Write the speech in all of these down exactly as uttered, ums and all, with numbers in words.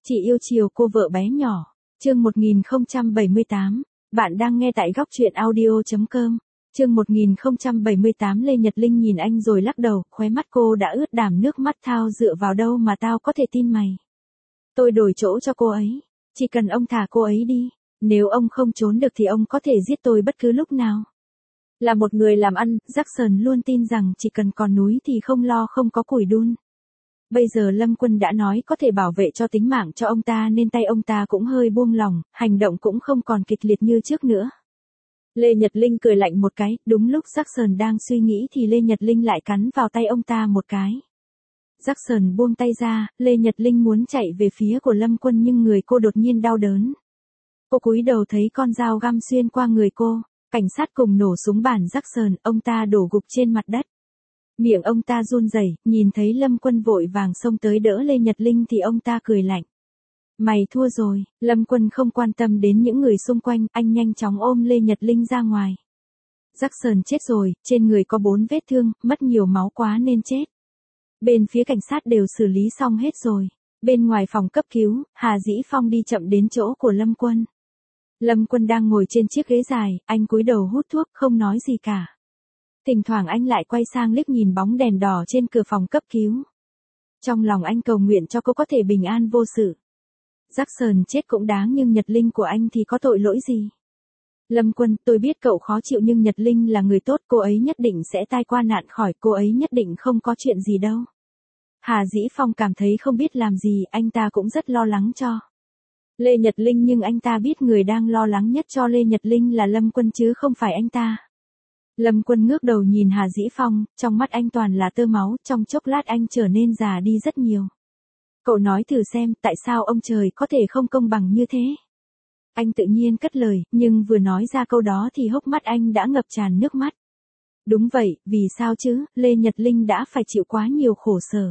Chị yêu chiều cô vợ bé nhỏ. Chương một nghìn không trăm bảy mươi tám. Bạn đang nghe tại góc truyện audio chấm com. Chương một nghìn không trăm bảy mươi tám. Lê Nhật Linh nhìn anh rồi lắc đầu, khóe mắt cô đã ướt đàm nước mắt. Thao dựa vào đâu mà tao có thể tin mày. Tôi đổi chỗ cho cô ấy. Chỉ cần ông thả cô ấy đi. Nếu ông không trốn được thì ông có thể giết tôi bất cứ lúc nào. Là một người làm ăn, Jackson luôn tin rằng chỉ cần còn núi thì không lo không có củi đun. Bây giờ Lâm Quân đã nói có thể bảo vệ cho tính mạng cho ông ta nên tay ông ta cũng hơi buông lỏng, hành động cũng không còn kịch liệt như trước nữa. Lê Nhật Linh cười lạnh một cái, đúng lúc Jackson đang suy nghĩ thì Lê Nhật Linh lại cắn vào tay ông ta một cái. Jackson buông tay ra, Lê Nhật Linh muốn chạy về phía của Lâm Quân nhưng người cô đột nhiên đau đớn. Cô cúi đầu thấy con dao găm xuyên qua người cô, cảnh sát cùng nổ súng bản Jackson, ông ta đổ gục trên mặt đất. Miệng ông ta run rẩy, nhìn thấy Lâm Quân vội vàng xông tới đỡ Lê Nhật Linh thì ông ta cười lạnh. Mày thua rồi, Lâm Quân không quan tâm đến những người xung quanh, anh nhanh chóng ôm Lê Nhật Linh ra ngoài. Jackson chết rồi, trên người có bốn vết thương, mất nhiều máu quá nên chết. Bên phía cảnh sát đều xử lý xong hết rồi. Bên ngoài phòng cấp cứu, Hà Dĩ Phong đi chậm đến chỗ của Lâm Quân. Lâm Quân đang ngồi trên chiếc ghế dài, anh cúi đầu hút thuốc, không nói gì cả. Thỉnh thoảng anh lại quay sang liếc nhìn bóng đèn đỏ trên cửa phòng cấp cứu. Trong lòng anh cầu nguyện cho cô có thể bình an vô sự. Jackson chết cũng đáng nhưng Nhật Linh của anh thì có tội lỗi gì? Lâm Quân, tôi biết cậu khó chịu nhưng Nhật Linh là người tốt, cô ấy nhất định sẽ tai qua nạn khỏi, cô ấy nhất định không có chuyện gì đâu. Hà Dĩ Phong cảm thấy không biết làm gì, anh ta cũng rất lo lắng cho Lê Nhật Linh nhưng anh ta biết người đang lo lắng nhất cho Lê Nhật Linh là Lâm Quân chứ không phải anh ta. Lâm Quân ngước đầu nhìn Hà Dĩ Phong, trong mắt anh toàn là tơ máu, trong chốc lát anh trở nên già đi rất nhiều. Cậu nói thử xem, tại sao ông trời có thể không công bằng như thế? Anh tự nhiên cất lời, nhưng vừa nói ra câu đó thì hốc mắt anh đã ngập tràn nước mắt. Đúng vậy, vì sao chứ, Lê Nhật Linh đã phải chịu quá nhiều khổ sở.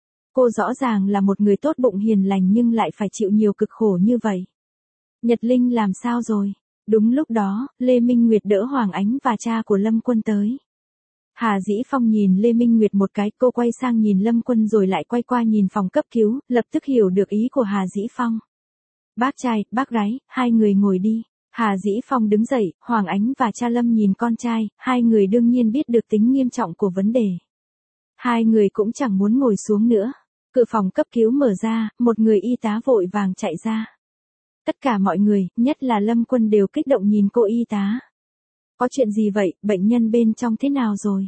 Cô rõ ràng là một người tốt bụng hiền lành nhưng lại phải chịu nhiều cực khổ như vậy. Nhật Linh làm sao rồi? Đúng lúc đó, Lê Minh Nguyệt đỡ Hoàng Ánh và cha của Lâm Quân tới. Hà Dĩ Phong nhìn Lê Minh Nguyệt một cái, cô quay sang nhìn Lâm Quân rồi lại quay qua nhìn phòng cấp cứu, lập tức hiểu được ý của Hà Dĩ Phong. Bác trai, bác gái, hai người ngồi đi. Hà Dĩ Phong đứng dậy, Hoàng Ánh và cha Lâm nhìn con trai, hai người đương nhiên biết được tính nghiêm trọng của vấn đề. Hai người cũng chẳng muốn ngồi xuống nữa. Cửa phòng cấp cứu mở ra, một người y tá vội vàng chạy ra. Tất cả mọi người, nhất là Lâm Quân đều kích động nhìn cô y tá. Có chuyện gì vậy, bệnh nhân bên trong thế nào rồi?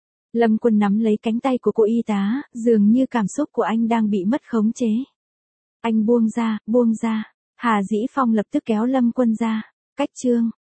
Lâm Quân nắm lấy cánh tay của cô y tá, dường như cảm xúc của anh đang bị mất khống chế. Anh buông ra, buông ra. Hà Dĩ Phong lập tức kéo Lâm Quân ra. Cách chương.